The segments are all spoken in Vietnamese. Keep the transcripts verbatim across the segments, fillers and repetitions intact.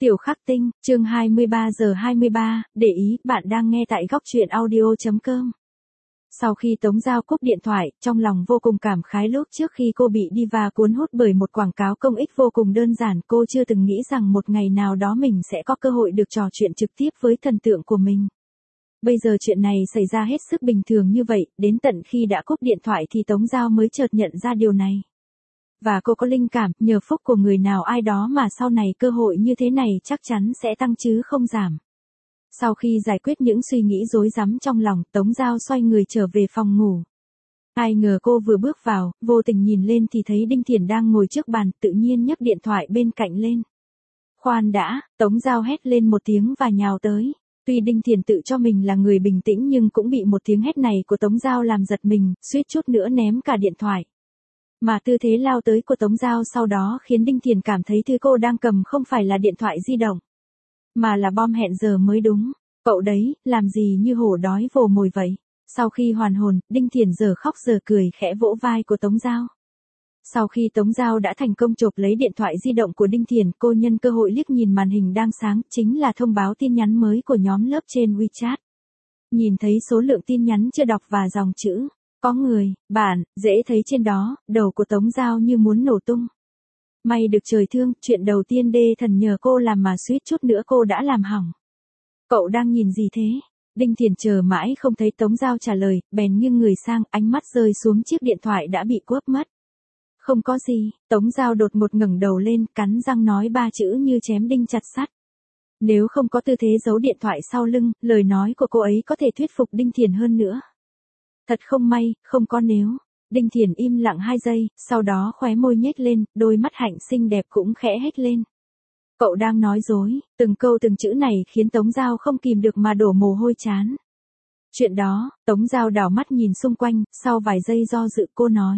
Tiểu Khắc Tinh, chương hai mươi ba giờ hai mươi ba, để ý, bạn đang nghe tại góc truyện audio.com. Sau khi Tống Giao cúp điện thoại, trong lòng vô cùng cảm khái lúc trước khi cô bị diva cuốn hút bởi một quảng cáo công ích vô cùng đơn giản, cô chưa từng nghĩ rằng một ngày nào đó mình sẽ có cơ hội được trò chuyện trực tiếp với thần tượng của mình. Bây giờ chuyện này xảy ra hết sức bình thường như vậy, đến tận khi đã cúp điện thoại thì Tống Giao mới chợt nhận ra điều này. Và cô có linh cảm, nhờ phúc của người nào ai đó mà sau này cơ hội như thế này chắc chắn sẽ tăng chứ không giảm. Sau khi giải quyết những suy nghĩ rối rắm trong lòng, Tống Giao xoay người trở về phòng ngủ. Ai ngờ cô vừa bước vào, vô tình nhìn lên thì thấy Đinh Thiển đang ngồi trước bàn, tự nhiên nhấc điện thoại bên cạnh lên. Khoan đã, Tống Giao hét lên một tiếng và nhào tới. Tuy Đinh Thiển tự cho mình là người bình tĩnh nhưng cũng bị một tiếng hét này của Tống Giao làm giật mình, suýt chút nữa ném cả điện thoại. Mà tư thế lao tới của Tống Giao sau đó khiến Đinh Thiển cảm thấy thứ cô đang cầm không phải là điện thoại di động, mà là bom hẹn giờ mới đúng. Cậu đấy, làm gì như hổ đói vồ mồi vậy? Sau khi hoàn hồn, Đinh Thiển giờ khóc giờ cười khẽ vỗ vai của Tống Giao. Sau khi Tống Giao đã thành công chộp lấy điện thoại di động của Đinh Thiển, cô nhân cơ hội liếc nhìn màn hình đang sáng, chính là thông báo tin nhắn mới của nhóm lớp trên WeChat. Nhìn thấy số lượng tin nhắn chưa đọc và dòng chữ có người, bạn, dễ thấy trên đó, đầu của Tống Giao như muốn nổ tung. May được trời thương, chuyện đầu tiên đê thần nhờ cô làm mà suýt chút nữa cô đã làm hỏng. Cậu đang nhìn gì thế? Đinh Thiển chờ mãi không thấy Tống Giao trả lời, bèn nghiêng người sang, ánh mắt rơi xuống chiếc điện thoại đã bị cướp mất. Không có gì, Tống Giao đột ngột ngẩng đầu lên, cắn răng nói ba chữ như chém đinh chặt sắt. Nếu không có tư thế giấu điện thoại sau lưng, lời nói của cô ấy có thể thuyết phục Đinh Thiển hơn nữa. Thật không may, không có nếu. Đinh Thiển im lặng hai giây, sau đó khóe môi nhếch lên, đôi mắt hạnh xinh đẹp cũng khẽ hét lên. Cậu đang nói dối, từng câu từng chữ này khiến Tống Giao không kìm được mà đổ mồ hôi trán. Chuyện đó, Tống Giao đảo mắt nhìn xung quanh, sau vài giây do dự cô nói.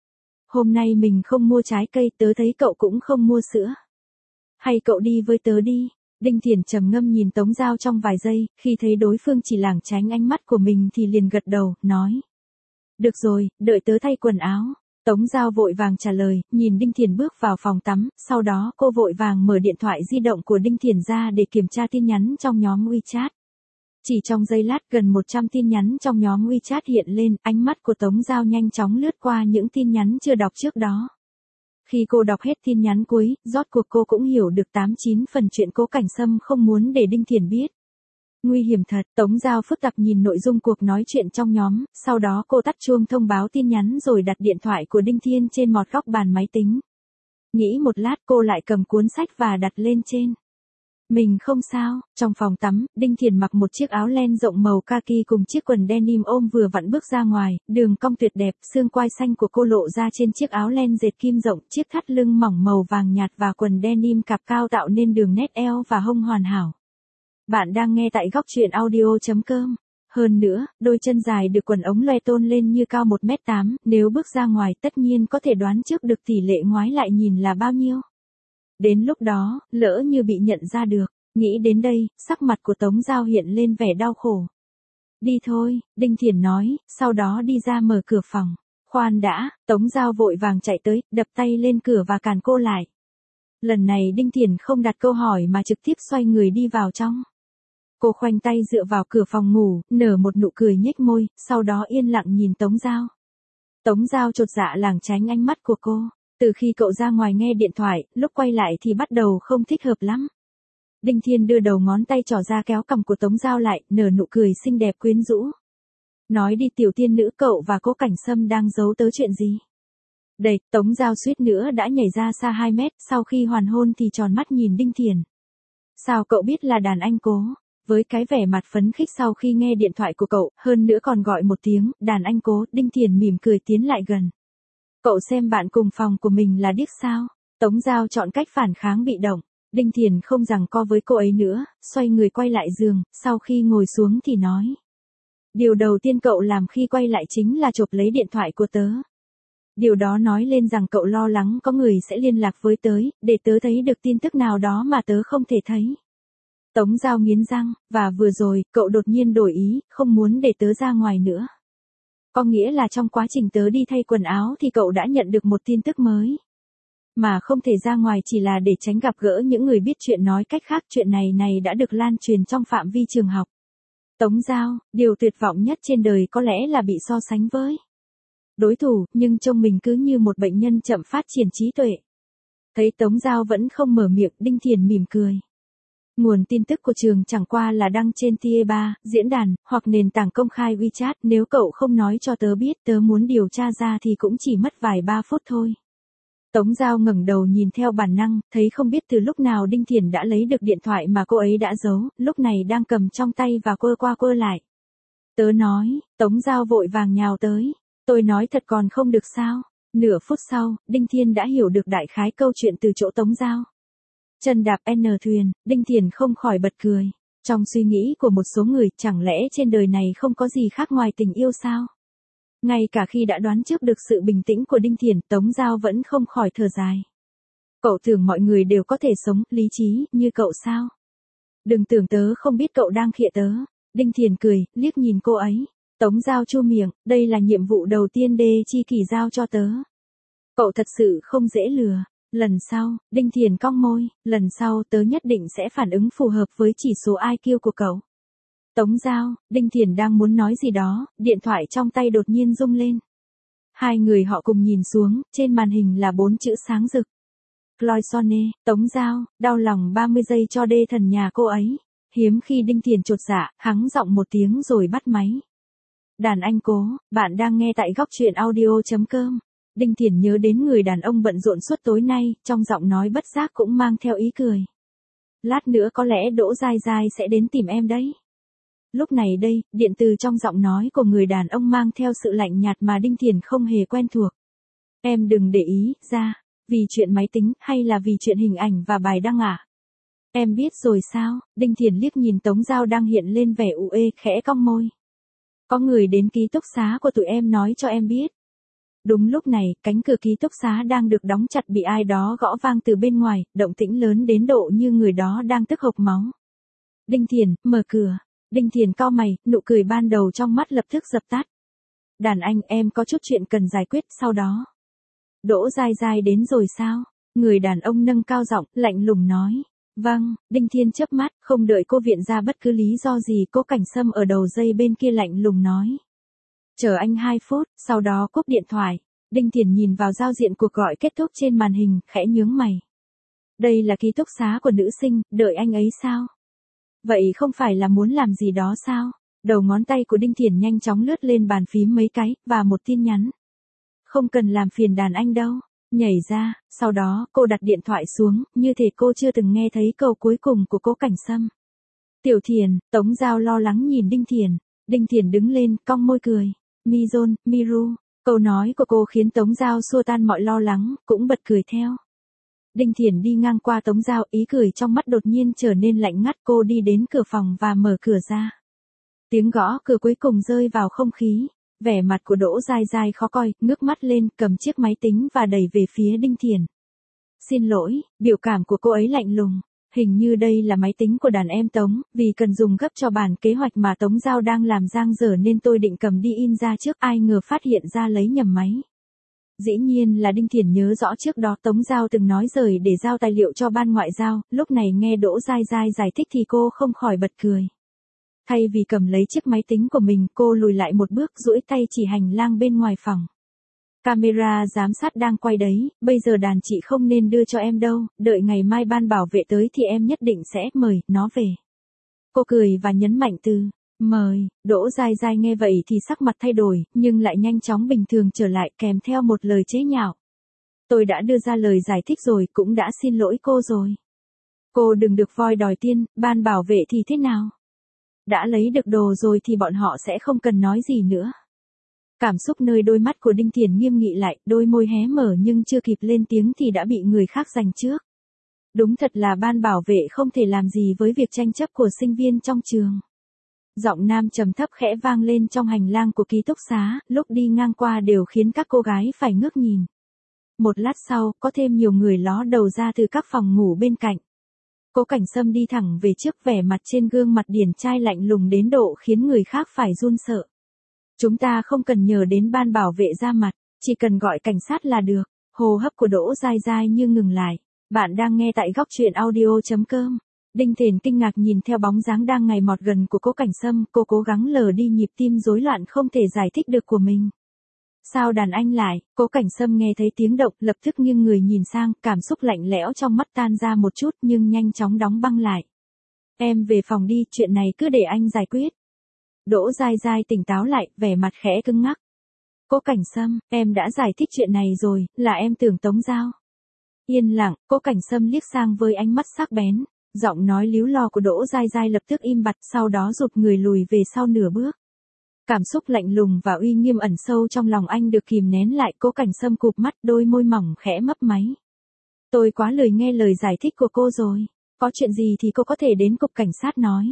Hôm nay mình không mua trái cây, tớ thấy cậu cũng không mua sữa. Hay cậu đi với tớ đi. Đinh Thiển trầm ngâm nhìn Tống Giao trong vài giây, khi thấy đối phương chỉ lảng tránh ánh mắt của mình thì liền gật đầu, nói. Được rồi, đợi tớ thay quần áo. Tống Giao vội vàng trả lời, nhìn Đinh Thiển bước vào phòng tắm, sau đó cô vội vàng mở điện thoại di động của Đinh Thiển ra để kiểm tra tin nhắn trong nhóm WeChat. Chỉ trong giây lát gần một trăm tin nhắn trong nhóm WeChat hiện lên, ánh mắt của Tống Giao nhanh chóng lướt qua những tin nhắn chưa đọc trước đó. Khi cô đọc hết tin nhắn cuối, rốt cuộc cô cũng hiểu được tám chín phần chuyện Cố Cảnh Sâm không muốn để Đinh Thiển biết. Nguy hiểm thật, Tống Giao phức tạp nhìn nội dung cuộc nói chuyện trong nhóm, sau đó cô tắt chuông thông báo tin nhắn rồi đặt điện thoại của Đinh Thiển trên một góc bàn máy tính. Nghĩ một lát cô lại cầm cuốn sách và đặt lên trên. Mình không sao. Trong phòng tắm, Đinh Thiển mặc một chiếc áo len rộng màu kaki cùng chiếc quần denim ôm vừa vặn bước ra ngoài, đường cong tuyệt đẹp, xương quai xanh của cô lộ ra trên chiếc áo len dệt kim rộng, chiếc thắt lưng mỏng màu vàng nhạt và quần denim cạp cao tạo nên đường nét eo và hông hoàn hảo. Bạn đang nghe tại góc truyện audio.com. Hơn nữa, đôi chân dài được quần ống loe tôn lên như cao một mét tám, nếu bước ra ngoài tất nhiên có thể đoán trước được tỷ lệ ngoái lại nhìn là bao nhiêu. Đến lúc đó, lỡ như bị nhận ra được, nghĩ đến đây, sắc mặt của Tống Giao hiện lên vẻ đau khổ. Đi thôi, Đinh Thiển nói, sau đó đi ra mở cửa phòng. Khoan đã, Tống Giao vội vàng chạy tới, đập tay lên cửa và cản cô lại. Lần này Đinh Thiển không đặt câu hỏi mà trực tiếp xoay người đi vào trong. Cô khoanh tay dựa vào cửa phòng ngủ, nở một nụ cười nhếch môi, sau đó yên lặng nhìn Tống Giao. Tống Giao chột dạ lảng tránh ánh mắt của cô. Từ khi cậu ra ngoài nghe điện thoại, lúc quay lại thì bắt đầu không thích hợp lắm. Đinh Thiển đưa đầu ngón tay trỏ ra kéo cằm của Tống Giao lại, nở nụ cười xinh đẹp quyến rũ. Nói đi tiểu tiên nữ, cậu và Cố Cảnh Sâm đang giấu tớ chuyện gì? Đây, Tống Giao suýt nữa đã nhảy ra xa hai mét, sau khi hoàn hôn thì tròn mắt nhìn Đinh Thiển. Sao cậu biết là đàn anh Cố? Với cái vẻ mặt phấn khích sau khi nghe điện thoại của cậu, hơn nữa còn gọi một tiếng, đàn anh Cố, Đinh Thiển mỉm cười tiến lại gần. Cậu xem bạn cùng phòng của mình là điếc sao? Tống Giao chọn cách phản kháng bị động. Đinh Thiển không giằng co với cô ấy nữa, xoay người quay lại giường, sau khi ngồi xuống thì nói. Điều đầu tiên cậu làm khi quay lại chính là chộp lấy điện thoại của tớ. Điều đó nói lên rằng cậu lo lắng có người sẽ liên lạc với tớ, để tớ thấy được tin tức nào đó mà tớ không thể thấy. Tống Giao nghiến răng, và vừa rồi, cậu đột nhiên đổi ý, không muốn để tớ ra ngoài nữa. Có nghĩa là trong quá trình tớ đi thay quần áo thì cậu đã nhận được một tin tức mới. Mà không thể ra ngoài chỉ là để tránh gặp gỡ những người biết chuyện, nói cách khác chuyện này này đã được lan truyền trong phạm vi trường học. Tống Giao, điều tuyệt vọng nhất trên đời có lẽ là bị so sánh với đối thủ, nhưng trông mình cứ như một bệnh nhân chậm phát triển trí tuệ. Thấy Tống Giao vẫn không mở miệng, Đinh Thiền mỉm cười. Nguồn tin tức của trường chẳng qua là đăng trên Tier ba, diễn đàn, hoặc nền tảng công khai WeChat, nếu cậu không nói cho tớ biết, tớ muốn điều tra ra thì cũng chỉ mất vài ba phút thôi. Tống Giao ngẩng đầu nhìn theo bản năng, thấy không biết từ lúc nào Đinh Thiền đã lấy được điện thoại mà cô ấy đã giấu, lúc này đang cầm trong tay và quơ qua quơ lại. Tớ nói, Tống Giao vội vàng nhào tới. Tôi nói thật còn không được sao? Nửa phút sau, Đinh Thiền đã hiểu được đại khái câu chuyện từ chỗ Tống Giao. Chân đạp N thuyền, Đinh Thiền không khỏi bật cười. Trong suy nghĩ của một số người, chẳng lẽ trên đời này không có gì khác ngoài tình yêu sao? Ngay cả khi đã đoán trước được sự bình tĩnh của Đinh Thiền, Tống Giao vẫn không khỏi thở dài. Cậu tưởng mọi người đều có thể sống, lý trí, như cậu sao? Đừng tưởng tớ không biết cậu đang khịa tớ. Đinh Thiền cười, liếc nhìn cô ấy. Tống Giao chu miệng, đây là nhiệm vụ đầu tiên Đê Chi Kỳ giao cho tớ. Cậu thật sự không dễ lừa. Lần sau, Đinh Thiền cong môi, lần sau tớ nhất định sẽ phản ứng phù hợp với chỉ số I Q của cậu. Tống Giao, Đinh Thiền đang muốn nói gì đó, điện thoại trong tay đột nhiên rung lên. Hai người họ cùng nhìn xuống, trên màn hình là bốn chữ sáng rực. Cloisonne, Tống Giao, đau lòng ba mươi giây cho đê thần nhà cô ấy. Hiếm khi Đinh Thiền chột dạ, hắng giọng một tiếng rồi bắt máy. Đàn anh Cố, bạn đang nghe tại góc truyện audio chấm com. Đinh Thiền nhớ đến người đàn ông bận rộn suốt tối nay, trong giọng nói bất giác cũng mang theo ý cười. Lát nữa có lẽ Đỗ Giai Giai sẽ đến tìm em đấy. Lúc này đây, điện từ trong giọng nói của người đàn ông mang theo sự lạnh nhạt mà Đinh Thiền không hề quen thuộc. Em đừng để ý, ra, vì chuyện máy tính, hay là vì chuyện hình ảnh và bài đăng à? Em biết rồi sao? Đinh Thiền liếc nhìn Tống Giao đang hiện lên vẻ u ê, khẽ cong môi. Có người đến ký túc xá của tụi em nói cho em biết. Đúng lúc này, cánh cửa ký túc xá đang được đóng chặt bị ai đó gõ vang từ bên ngoài, động tĩnh lớn đến độ như người đó đang tức hộc máu. Đinh Thiền, mở cửa. Đinh Thiền cau mày, nụ cười ban đầu trong mắt lập tức dập tắt. Đàn anh, em có chút chuyện cần giải quyết, sau đó. Đỗ Giai Giai đến rồi sao? Người đàn ông nâng cao giọng, lạnh lùng nói. Vâng, Đinh Thiền chớp mắt, không đợi cô viện ra bất cứ lý do gì, Cố Cảnh Sâm ở đầu dây bên kia lạnh lùng nói. Chờ anh hai phút, sau đó cúp điện thoại. Đinh Thiền nhìn vào giao diện cuộc gọi kết thúc trên màn hình, khẽ nhướng mày. Đây là ký túc xá của nữ sinh, đợi anh ấy sao? Vậy không phải là muốn làm gì đó sao? Đầu ngón tay của Đinh Thiền nhanh chóng lướt lên bàn phím mấy cái, và một tin nhắn. Không cần làm phiền đàn anh đâu. Nhảy ra, sau đó cô đặt điện thoại xuống, như thể cô chưa từng nghe thấy câu cuối cùng của Cố Cảnh Sâm. Tiểu Thiền, Tống Giao lo lắng nhìn Đinh Thiền. Đinh Thiền đứng lên, cong môi cười. Mizon, Miru. Câu nói của cô khiến Tống Giao xua tan mọi lo lắng, cũng bật cười theo. Đinh Thiền đi ngang qua Tống Giao, ý cười trong mắt đột nhiên trở nên lạnh ngắt, cô đi đến cửa phòng và mở cửa ra. Tiếng gõ cửa cuối cùng rơi vào không khí. Vẻ mặt của Đỗ Giai Giai khó coi, ngước mắt lên, cầm chiếc máy tính và đẩy về phía Đinh Thiền. Xin lỗi, biểu cảm của cô ấy lạnh lùng. Hình như đây là máy tính của đàn em Tống, vì cần dùng gấp cho bản kế hoạch mà Tống Giao đang làm dang dở nên tôi định cầm đi in ra trước, ai ngờ phát hiện ra lấy nhầm máy. Dĩ nhiên là Đinh Thiền nhớ rõ trước đó Tống Giao từng nói rời để giao tài liệu cho ban ngoại giao, lúc này nghe Đỗ Giai Giai giải thích thì cô không khỏi bật cười. Thay vì cầm lấy chiếc máy tính của mình, cô lùi lại một bước, duỗi tay chỉ hành lang bên ngoài phòng. Camera giám sát đang quay đấy, bây giờ đàn chị không nên đưa cho em đâu, đợi ngày mai ban bảo vệ tới thì em nhất định sẽ mời nó về. Cô cười và nhấn mạnh từ mời. Đỗ Giai Giai nghe vậy thì sắc mặt thay đổi, nhưng lại nhanh chóng bình thường trở lại, kèm theo một lời chế nhạo. Tôi đã đưa ra lời giải thích rồi, cũng đã xin lỗi cô rồi. Cô đừng được voi đòi tiên, ban bảo vệ thì thế nào? Đã lấy được đồ rồi thì bọn họ sẽ không cần nói gì nữa. Cảm xúc nơi đôi mắt của Đinh Thiền nghiêm nghị lại, đôi môi hé mở nhưng chưa kịp lên tiếng thì đã bị người khác giành trước. Đúng thật là ban bảo vệ không thể làm gì với việc tranh chấp của sinh viên trong trường. Giọng nam trầm thấp khẽ vang lên trong hành lang của ký túc xá, lúc đi ngang qua đều khiến các cô gái phải ngước nhìn. Một lát sau, có thêm nhiều người ló đầu ra từ các phòng ngủ bên cạnh. Cố Cảnh Sâm đi thẳng về trước, vẻ mặt trên gương mặt điển trai lạnh lùng đến độ khiến người khác phải run sợ. Chúng ta không cần nhờ đến ban bảo vệ ra mặt, chỉ cần gọi cảnh sát là được. Hô hấp của Đỗ Giai Giai như ngừng lại. Bạn đang nghe tại góc truyện audio.com. Đinh Thiền kinh ngạc nhìn theo bóng dáng đang ngày mọt gần của Cố Cảnh Sâm, cô cố gắng lờ đi nhịp tim rối loạn không thể giải thích được của mình. Sao đàn anh lại? Cố Cảnh Sâm nghe thấy tiếng động, lập tức nghiêng người nhìn sang, cảm xúc lạnh lẽo trong mắt tan ra một chút nhưng nhanh chóng đóng băng lại. Em về phòng đi, chuyện này cứ để anh giải quyết. Đỗ Giai Giai tỉnh táo lại, vẻ mặt khẽ cứng ngắc. Cố Cảnh Sâm, em đã giải thích chuyện này rồi, là em tưởng Tống Giao. Yên lặng, Cố Cảnh Sâm liếc sang với ánh mắt sắc bén, giọng nói líu lo của Đỗ Giai Giai lập tức im bặt, sau đó rụt người lùi về sau nửa bước. Cảm xúc lạnh lùng và uy nghiêm ẩn sâu trong lòng anh được kìm nén lại. Cố Cảnh Sâm cụp mắt, đôi môi mỏng khẽ mấp máy. Tôi quá lười nghe lời giải thích của cô rồi, có chuyện gì thì cô có thể đến cục cảnh sát nói.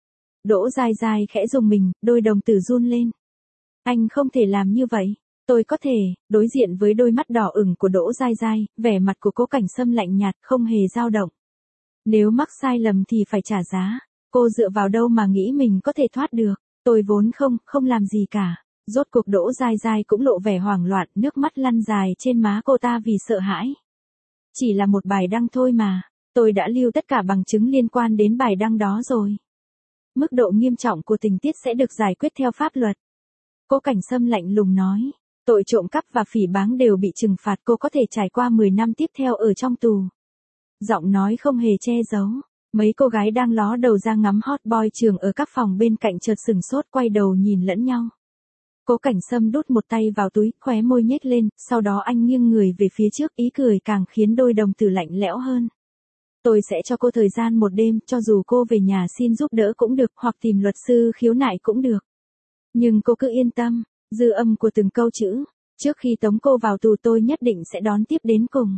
Đỗ Giai Giai khẽ rùng mình, đôi đồng tử run lên. Anh không thể làm như vậy. Tôi có thể. Đối diện với đôi mắt đỏ ửng của Đỗ Giai Giai, vẻ mặt của Cố Cảnh Sâm lạnh nhạt, không hề dao động. Nếu mắc sai lầm thì phải trả giá. Cô dựa vào đâu mà nghĩ mình có thể thoát được? Tôi vốn không, không làm gì cả. Rốt cuộc Đỗ Giai Giai cũng lộ vẻ hoảng loạn, nước mắt lăn dài trên má cô ta vì sợ hãi. Chỉ là một bài đăng thôi mà. Tôi đã lưu tất cả bằng chứng liên quan đến bài đăng đó rồi. Mức độ nghiêm trọng của tình tiết sẽ được giải quyết theo pháp luật. Cố Cảnh Sâm lạnh lùng nói. Tội trộm cắp và phỉ báng đều bị trừng phạt, cô có thể trải qua mười năm tiếp theo ở trong tù. Giọng nói không hề che giấu. Mấy cô gái đang ló đầu ra ngắm hot boy trường ở các phòng bên cạnh chợt sừng sốt quay đầu nhìn lẫn nhau. Cố Cảnh Sâm đút một tay vào túi, khóe môi nhếch lên, sau đó anh nghiêng người về phía trước, ý cười càng khiến đôi đồng tử lạnh lẽo hơn. Tôi sẽ cho cô thời gian một đêm, cho dù cô về nhà xin giúp đỡ cũng được, hoặc tìm luật sư khiếu nại cũng được. Nhưng cô cứ yên tâm, dư âm của từng câu chữ, trước khi tống cô vào tù tôi nhất định sẽ đón tiếp đến cùng.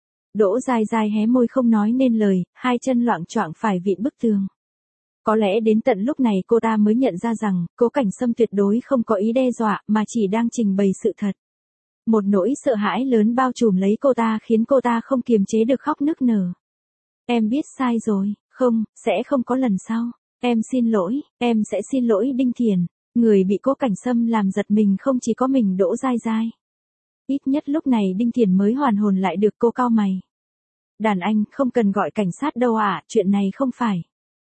Đỗ Giai Giai hé môi không nói nên lời, hai chân loạng choạng phải vịn bức tường. Có lẽ đến tận lúc này cô ta mới nhận ra rằng, Cố Cảnh Sâm tuyệt đối không có ý đe dọa mà chỉ đang trình bày sự thật. Một nỗi sợ hãi lớn bao trùm lấy cô ta khiến cô ta không kiềm chế được khóc nức nở. Em biết sai rồi, không, sẽ không có lần sau. Em xin lỗi, em sẽ xin lỗi Đinh Thiền. Người bị Cố Cảnh Sâm làm giật mình không chỉ có mình Đỗ Giai Giai. Ít nhất lúc này Đinh Thiền mới hoàn hồn lại được. Cô cau mày. Đàn anh, không cần gọi cảnh sát đâu ạ, à, chuyện này không phải.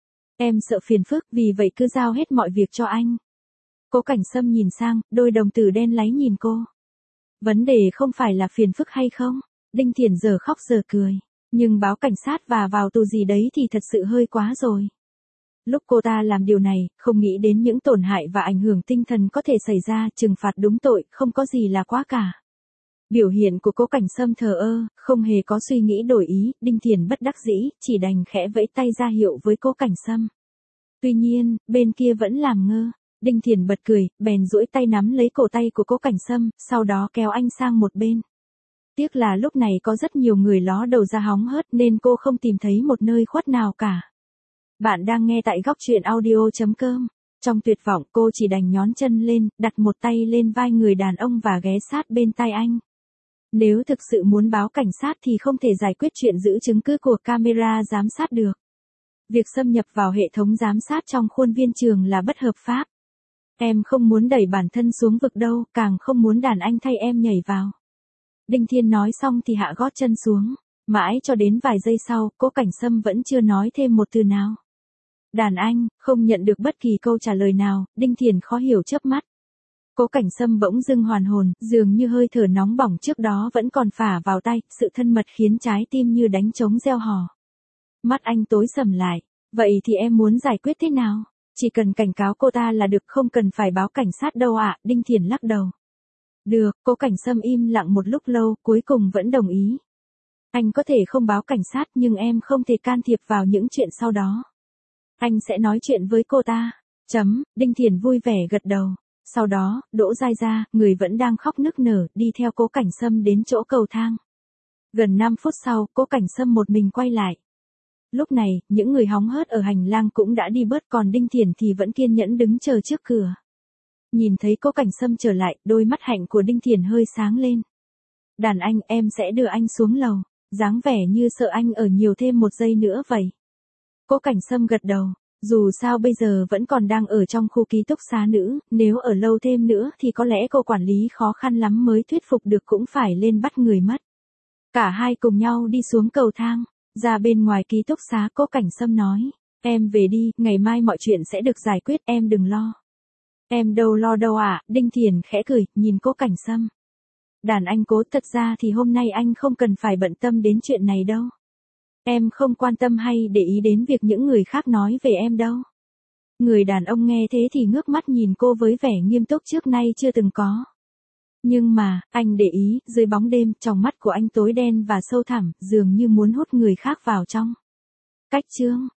Em sợ phiền phức, vì vậy cứ giao hết mọi việc cho anh. Cố Cảnh Sâm nhìn sang, đôi đồng tử đen láy nhìn cô. Vấn đề không phải là phiền phức hay không? Đinh Thiền giờ khóc giờ cười. Nhưng báo cảnh sát và vào tù gì đấy thì thật sự hơi quá rồi. Lúc cô ta làm điều này, không nghĩ đến những tổn hại và ảnh hưởng tinh thần có thể xảy ra, trừng phạt đúng tội, không có gì là quá cả. Biểu hiện của Cố Cảnh Sâm thờ ơ, không hề có suy nghĩ đổi ý, Đinh Thiền bất đắc dĩ, chỉ đành khẽ vẫy tay ra hiệu với Cố Cảnh Sâm. Tuy nhiên, bên kia vẫn làm ngơ. Đinh Thiền bật cười, bèn duỗi tay nắm lấy cổ tay của Cố Cảnh Sâm, sau đó kéo anh sang một bên. Tiếc là lúc này có rất nhiều người ló đầu ra hóng hớt nên cô không tìm thấy một nơi khuất nào cả. Bạn đang nghe tại góc truyện audio.com. Trong tuyệt vọng cô chỉ đành nhón chân lên, đặt một tay lên vai người đàn ông và ghé sát bên tai anh. Nếu thực sự muốn báo cảnh sát thì không thể giải quyết chuyện giữ chứng cứ của camera giám sát được. Việc xâm nhập vào hệ thống giám sát trong khuôn viên trường là bất hợp pháp. Em không muốn đẩy bản thân xuống vực đâu, càng không muốn đàn anh thay em nhảy vào. Đinh Thiên nói xong thì hạ gót chân xuống. Mãi cho đến vài giây sau, Cố Cảnh Sâm vẫn chưa nói thêm một từ nào. Đàn anh, không nhận được bất kỳ câu trả lời nào, Đinh Thiền khó hiểu chớp mắt. Cố Cảnh Sâm bỗng dưng hoàn hồn, dường như hơi thở nóng bỏng trước đó vẫn còn phả vào tay, sự thân mật khiến trái tim như đánh trống reo hò. Mắt anh tối sầm lại, vậy thì em muốn giải quyết thế nào? Chỉ cần cảnh cáo cô ta là được, không cần phải báo cảnh sát đâu ạ, à, Đinh Thiền lắc đầu. Được, Cố Cảnh Sâm im lặng một lúc lâu, cuối cùng vẫn đồng ý. Anh có thể không báo cảnh sát nhưng em không thể can thiệp vào những chuyện sau đó. Anh sẽ nói chuyện với cô ta. Chấm, Đinh Thiền vui vẻ gật đầu. Sau đó, Đỗ Giai Giai, người vẫn đang khóc nức nở, đi theo Cố Cảnh Sâm đến chỗ cầu thang. Gần năm phút sau, Cố Cảnh Sâm một mình quay lại. Lúc này, những người hóng hớt ở hành lang cũng đã đi bớt, còn Đinh Thiền thì vẫn kiên nhẫn đứng chờ trước cửa. Nhìn thấy Cố Cảnh Sâm trở lại, đôi mắt hạnh của Đinh Thiền hơi sáng lên. Đàn anh, em sẽ đưa anh xuống lầu. Dáng vẻ như sợ anh ở nhiều thêm một giây nữa vậy. Cố Cảnh Sâm gật đầu. Dù sao bây giờ vẫn còn đang ở trong khu ký túc xá nữ, nếu ở lâu thêm nữa thì có lẽ cô quản lý khó khăn lắm mới thuyết phục được, cũng phải lên bắt người mất. Cả hai cùng nhau đi xuống cầu thang, ra bên ngoài ký túc xá Cố Cảnh Sâm nói, em về đi, ngày mai mọi chuyện sẽ được giải quyết, em đừng lo. Em đâu lo đâu ạ, à? Đinh Thiền khẽ cười, nhìn Cố Cảnh Sâm. Đàn anh Cố, thật ra thì hôm nay anh không cần phải bận tâm đến chuyện này đâu. Em không quan tâm hay để ý đến việc những người khác nói về em đâu. Người đàn ông nghe thế thì ngước mắt nhìn cô với vẻ nghiêm túc trước nay chưa từng có. Nhưng mà, anh để ý, dưới bóng đêm, tròng mắt của anh tối đen và sâu thẳm, dường như muốn hút người khác vào trong. Cách chương